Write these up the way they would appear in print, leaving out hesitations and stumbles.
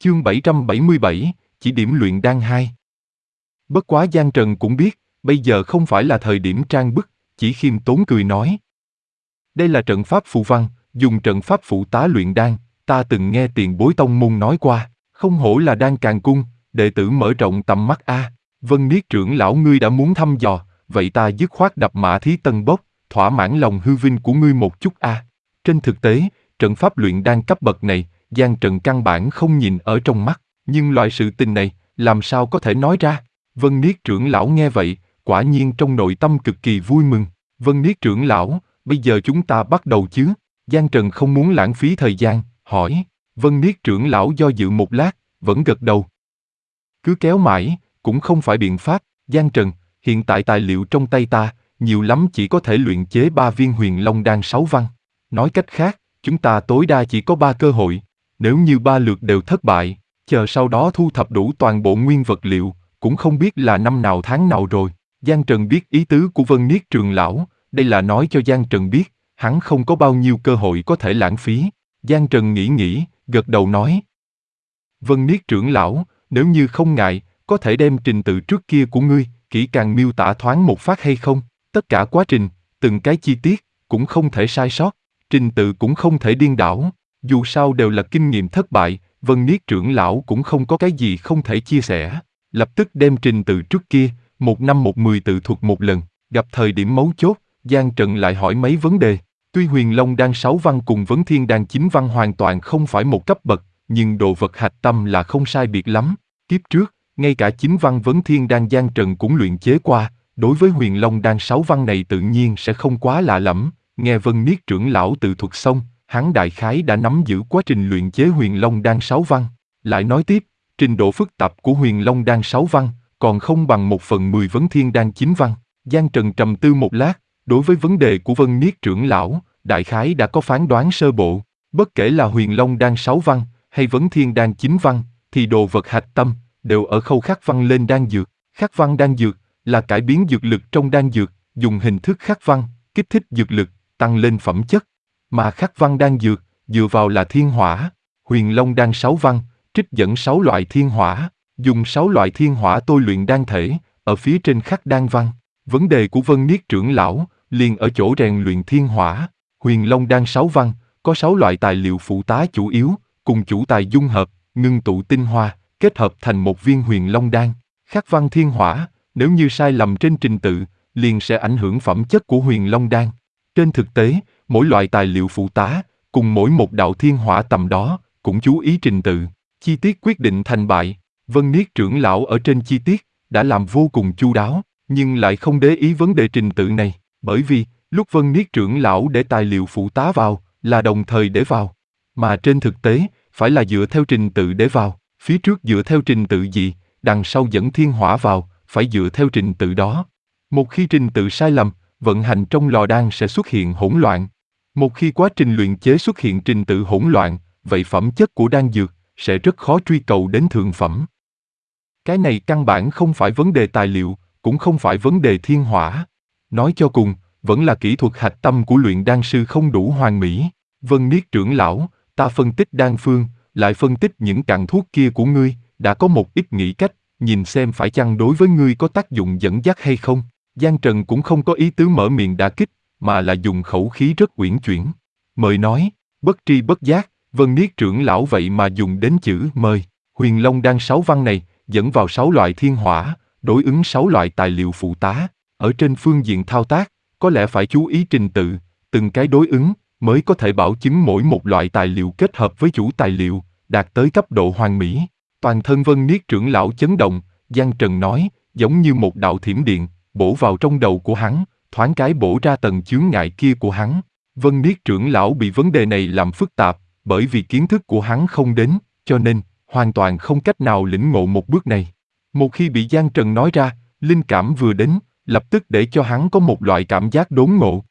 Chương 777, chỉ điểm luyện đan 2. Bất quá Giang Trần cũng biết, bây giờ không phải là thời điểm trang bức, chỉ khiêm tốn cười nói. Đây là trận pháp phù văn, dùng trận pháp phụ tá luyện đan, ta từng nghe tiền bối tông môn nói qua, không hổ là đan càn cung, đệ tử mở rộng tầm mắt a. Vân Niết trưởng lão ngươi đã muốn thăm dò, vậy ta dứt khoát đập mã thí tân bốc, thỏa mãn lòng hư vinh của ngươi một chút a. Trên thực tế, trận pháp luyện đan cấp bậc này, Giang Trần căn bản không nhìn ở trong mắt, nhưng loại sự tình này, làm sao có thể nói ra? Vân Niết trưởng lão nghe vậy, quả nhiên trong nội tâm cực kỳ vui mừng. Vân Niết trưởng lão, bây giờ chúng ta bắt đầu chứ? Giang Trần không muốn lãng phí thời gian, hỏi. Vân Niết trưởng lão do dự một lát, vẫn gật đầu. Cứ kéo mãi, cũng không phải biện pháp. Giang Trần, hiện tại tài liệu trong tay ta, nhiều lắm chỉ có thể luyện chế 3 viên huyền long đan 6 văn. Nói cách khác, chúng ta tối đa chỉ có 3 cơ hội. Nếu như 3 lượt đều thất bại, chờ sau đó thu thập đủ toàn bộ nguyên vật liệu, cũng không biết là năm nào tháng nào rồi. Giang Trần biết ý tứ của Vân Niết trưởng lão, đây là nói cho Giang Trần biết, hắn không có bao nhiêu cơ hội có thể lãng phí. Giang Trần nghĩ, gật đầu nói. Vân Niết trưởng lão, nếu như không ngại, có thể đem trình tự trước kia của ngươi, kỹ càng miêu tả thoáng một phát hay không? Tất cả quá trình, từng cái chi tiết, cũng không thể sai sót, trình tự cũng không thể điên đảo. Dù sao đều là kinh nghiệm thất bại, Vân Niết trưởng lão cũng không có cái gì không thể chia sẻ. Lập tức đem trình tự trước kia, 1 năm 10 tự thuật một lần. Gặp thời điểm mấu chốt, Giang Trần lại hỏi mấy vấn đề. Tuy huyền long đan 6 văn cùng vấn thiên đan 9 văn hoàn toàn không phải một cấp bậc, nhưng đồ vật hạch tâm là không sai biệt lắm. Kiếp trước, ngay cả 9 văn vấn thiên đan Giang Trần cũng luyện chế qua, đối với huyền long đan 6 văn này tự nhiên sẽ không quá lạ lẫm. Nghe Vân Niết trưởng lão tự thuật xong, hắn đại khái đã nắm giữ quá trình luyện chế huyền long đan 6 văn. Lại nói tiếp, trình độ phức tạp của huyền long đan 6 văn, còn không bằng 1/10 vấn thiên đan 9 văn. Giang Trần trầm tư một lát, đối với vấn đề của Vân Niết trưởng lão, đại khái đã có phán đoán sơ bộ. Bất kể là huyền long đan 6 văn, hay vấn thiên đan 9 văn, thì đồ vật hạch tâm, đều ở khâu khắc văn lên đan dược. Khắc văn đan dược, là cải biến dược lực trong đan dược, dùng hình thức khắc văn, kích thích dược lực, tăng lên phẩm chất. Mà khắc văn đan dược, dựa vào là thiên hỏa. Huyền long đan 6 văn, trích dẫn 6 loại thiên hỏa, dùng 6 loại thiên hỏa tôi luyện đan thể, ở phía trên khắc đan văn. Vấn đề của Vân Niết trưởng lão, liền ở chỗ rèn luyện thiên hỏa. Huyền long đan 6 văn, có 6 loại tài liệu phụ tá chủ yếu, cùng chủ tài dung hợp, ngưng tụ tinh hoa, kết hợp thành một viên huyền long đan. Khắc văn thiên hỏa, nếu như sai lầm trên trình tự, liền sẽ ảnh hưởng phẩm chất của huyền long đan. Trên thực tế, mỗi loại tài liệu phụ tá, cùng mỗi một đạo thiên hỏa tầm đó, cũng chú ý trình tự, chi tiết quyết định thành bại. Vân Niết trưởng lão ở trên chi tiết, đã làm vô cùng chu đáo, nhưng lại không để ý vấn đề trình tự này, bởi vì, lúc Vân Niết trưởng lão để tài liệu phụ tá vào, là đồng thời để vào. Mà trên thực tế, phải là dựa theo trình tự để vào, phía trước dựa theo trình tự gì, đằng sau dẫn thiên hỏa vào, phải dựa theo trình tự đó. Một khi trình tự sai lầm, vận hành trong lò đan sẽ xuất hiện hỗn loạn. Một khi quá trình luyện chế xuất hiện trình tự hỗn loạn, vậy phẩm chất của đan dược sẽ rất khó truy cầu đến thượng phẩm. Cái này căn bản không phải vấn đề tài liệu, cũng không phải vấn đề thiên hỏa. Nói cho cùng, vẫn là kỹ thuật hạch tâm của luyện đan sư không đủ hoàn mỹ. Vân Niết trưởng lão, ta phân tích đan phương, lại phân tích những cặn thuốc kia của ngươi, đã có một ít nghĩ cách, nhìn xem phải chăng đối với ngươi có tác dụng dẫn dắt hay không. Giang Trần cũng không có ý tứ mở miệng đả kích, mà là dùng khẩu khí rất uyển chuyển. Mời nói, bất tri bất giác, Vân Niết trưởng lão vậy mà dùng đến chữ mời. Huyền long đan 6 văn này, dẫn vào 6 loại thiên hỏa, đối ứng 6 loại tài liệu phụ tá. Ở trên phương diện thao tác, có lẽ phải chú ý trình tự, từng cái đối ứng, mới có thể bảo chứng mỗi một loại tài liệu kết hợp với chủ tài liệu, đạt tới cấp độ hoàn mỹ. Toàn thân Vân Niết trưởng lão chấn động, Giang Trần nói, giống như một đạo thiểm điện, bổ vào trong đầu của hắn, thoáng cái bổ ra tầng chướng ngại kia của hắn. Vân Niết trưởng lão bị vấn đề này làm phức tạp, bởi vì kiến thức của hắn không đến, cho nên, hoàn toàn không cách nào lĩnh ngộ một bước này. Một khi bị Giang Trần nói ra, linh cảm vừa đến, lập tức để cho hắn có một loại cảm giác đốn ngộ.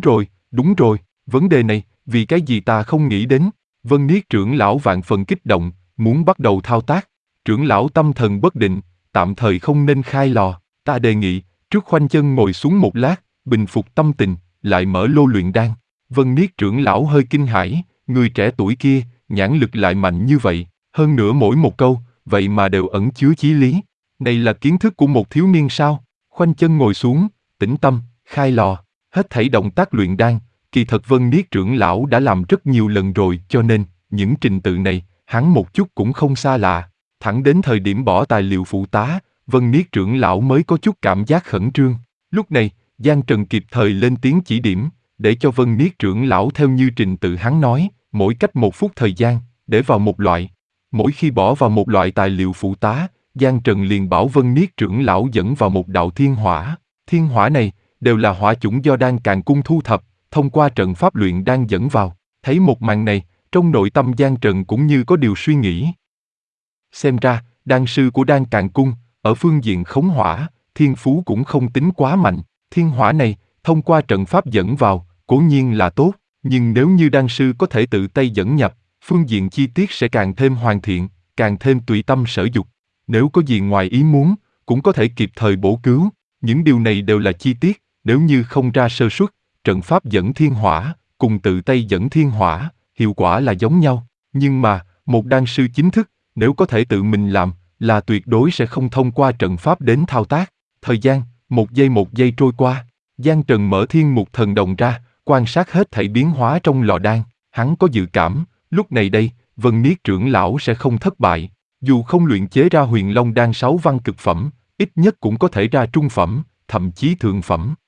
Đúng rồi, vấn đề này, vì cái gì ta không nghĩ đến. Vân Niết trưởng lão vạn phần kích động, muốn bắt đầu thao tác. Trưởng lão tâm thần bất định, tạm thời không nên khai lò. Ta đề nghị, trước khoanh chân ngồi xuống một lát, bình phục tâm tình, lại mở lô luyện đan. Vân Niết trưởng lão hơi kinh hãi, người trẻ tuổi kia, nhãn lực lại mạnh như vậy, Hơn nữa mỗi một câu, vậy mà đều ẩn chứa chí lý. Này là kiến thức của một thiếu niên sao? Khoanh chân ngồi xuống, tĩnh tâm, khai lò, hết thảy động tác luyện đan, kỳ thật Vân Niết trưởng lão đã làm rất nhiều lần rồi, cho nên, những trình tự này, hắn một chút cũng không xa lạ. Thẳng đến thời điểm bỏ tài liệu phụ tá, Vân Niết trưởng lão mới có chút cảm giác khẩn trương. Lúc này, Giang Trần kịp thời lên tiếng chỉ điểm, để cho Vân Niết trưởng lão theo như trình tự hắn nói, mỗi cách 1 phút thời gian, để vào một loại. Mỗi khi bỏ vào một loại tài liệu phụ tá, Giang Trần liền bảo Vân Niết trưởng lão dẫn vào một đạo thiên hỏa. Thiên hỏa này, đều là hỏa chủng do Đan Càn Cung thu thập, thông qua trận pháp luyện đan dẫn vào. Thấy một màn này, trong nội tâm Giang Trần cũng như có điều suy nghĩ. Xem ra, đan sư của Đan Càn Cung, ở phương diện khống hỏa, thiên phú cũng không tính quá mạnh. Thiên hỏa này, thông qua trận pháp dẫn vào, cố nhiên là tốt, nhưng nếu như đan sư có thể tự tay dẫn nhập, phương diện chi tiết sẽ càng thêm hoàn thiện, càng thêm tùy tâm sở dục. Nếu có gì ngoài ý muốn, cũng có thể kịp thời bổ cứu. Những điều này đều là chi tiết, nếu như không ra sơ suất, trận pháp dẫn thiên hỏa, cùng tự tay dẫn thiên hỏa, hiệu quả là giống nhau. Nhưng mà, một đan sư chính thức, nếu có thể tự mình làm, là tuyệt đối sẽ không thông qua trận pháp đến thao tác. Thời gian, một giây trôi qua, Giang Trần mở thiên mục thần đồng ra, quan sát hết thảy biến hóa trong lò đan. Hắn có dự cảm, lúc này đây, Vân Niết trưởng lão sẽ không thất bại. Dù không luyện chế ra Huyền Long đan 6 văn cực phẩm, ít nhất cũng có thể ra trung phẩm, thậm chí thượng phẩm.